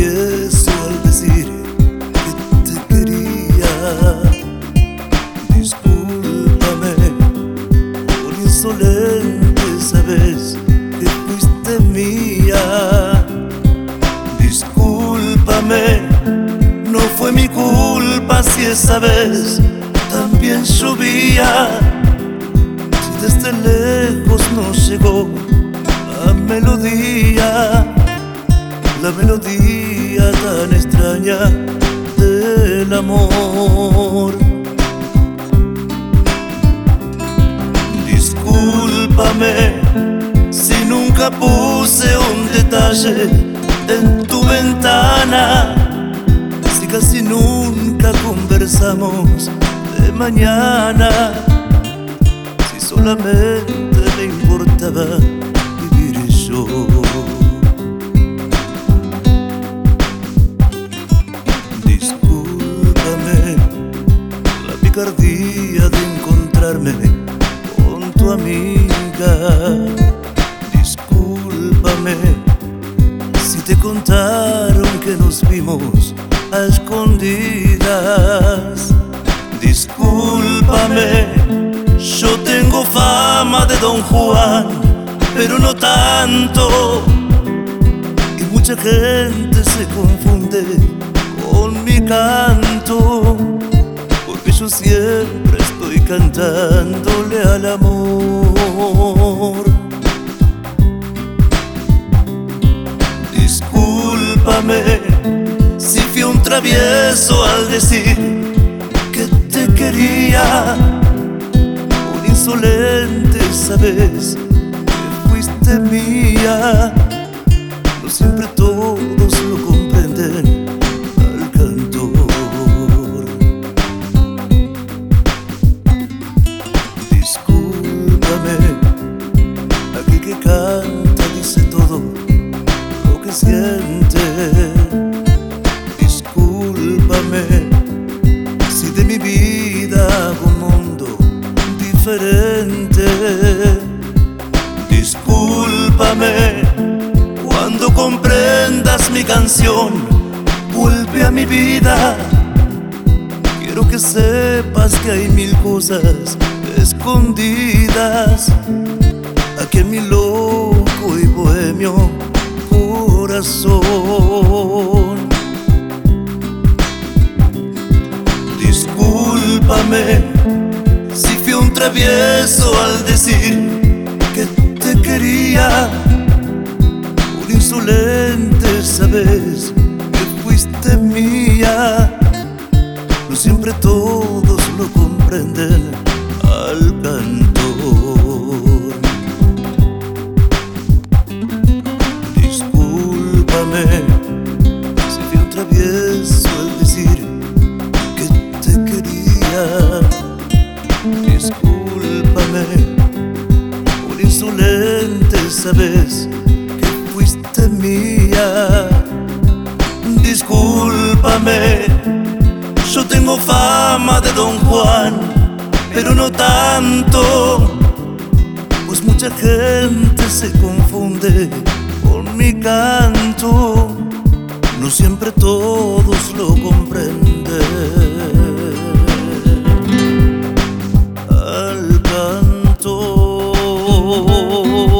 travieso al decir que te quería. Discúlpame por insolente, sabes que fuiste mía. Discúlpame, no fue mi culpa si esa vez también llovía. Si desde lejos nos llegó la melodía tan extraña del amor. Discúlpame si nunca puse un detalle en tu ventana, si casi nunca conversamos de mañana, si solamente me importaba vivir yo. Discúlpame la picardía de encontrarme con tu amiga. Discúlpame si te contaron que nos vimos a escondidas. Discúlpame, yo tengo fama de Don Juan, pero no tanto, y mucha gente se confunde con mi canto, porque yo siempre estoy cantándole al amor. Discúlpame si fui un travieso al decir que te quería. Un insolente, sabes que fuiste mía. No siempre todos lo comprenden al cantor. Discúlpame, aquí que canta dice todo lo que siente. Discúlpame si de mi vida hago un mundo diferente. Discúlpame cuando comprendas mi canción, vuelve a mi vida. Quiero que sepas que hay mil cosas escondidas aquí en mi loco y bohemio corazón. Discúlpame si fui un travieso al decir que te quería. Un insolente, sabes que fuiste mía. No siempre todos lo comprenden al cantor. Discúlpame si fui un travieso al decir que te quería. Discúlpame por insolente, sabes que fuiste mía. Discúlpame, yo tengo fama de Don Juan, pero no tanto, pues mucha gente se confunde con mi canto. No siempre todos lo comprenden al canto.